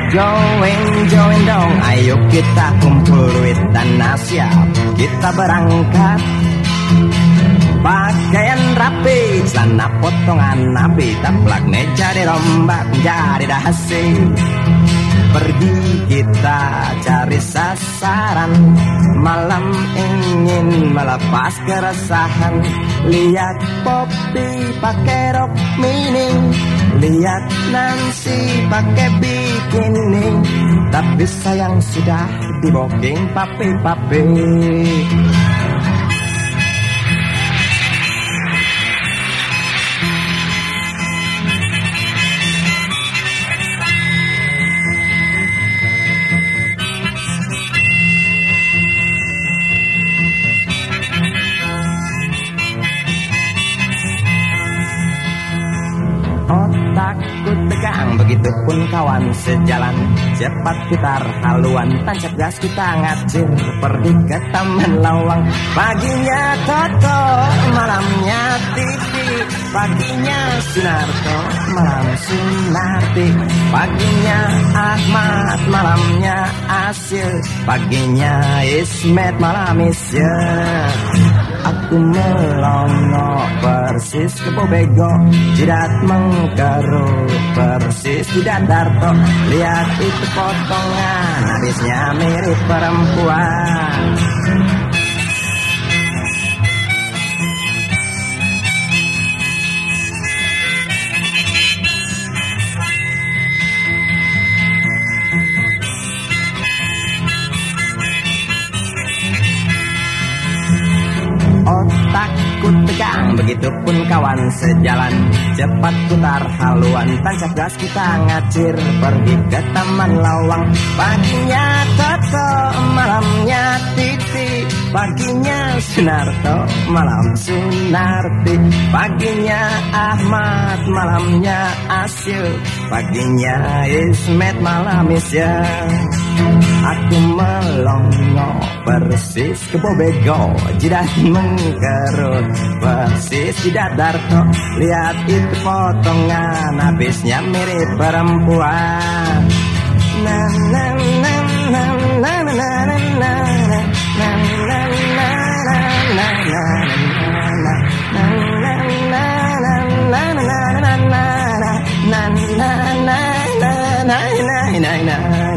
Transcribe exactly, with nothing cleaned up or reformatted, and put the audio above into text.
Join, join dong, ayo kita kumpul duit dan siap kita berangkat. Pakaian rapi, celana potongan nabi, taplak meja dirombak jadi dahasi. Pergi kita cari sasaran, malam ingin melepas keresahan. Lihat Poppy pakai rok mini, lihat Nancy pakai bikini, tapi sayang sudah di booking papi-papi. Otakku tegang, begitupun kawan sejalan. Cepat putar haluan, tancap gas kita ngacir. Pergi ke Taman Lawang. Paginya Toto, malamnya Titi. Paginya Sunarto, malam Sunarti. Paginya Ahmad, malamnya Asil. Paginya Ismet, malam Isya. Aku melongo persis ke Bobego, jidat mengkerut persis di Darto. Lihat itu potongan, habisnya mirip perempuan. Otakku tegang, begitupun kawan sejalan. Cepat putar haluan, tancap gas kita ngacir. Pergi ke Taman Lawang. Paginya Toto, malamnya Titi. Paginya Sunarto, malam Sunarti. Paginya Ahmad, malamnya Asil. Paginya Ismet, malam Isya. Aku melongo persis ke Bobego, jidat mengkerut persis di Darto. Lihat itu potongan, habisnya mirip perempuan. Na na na na na na na na na na na na na na.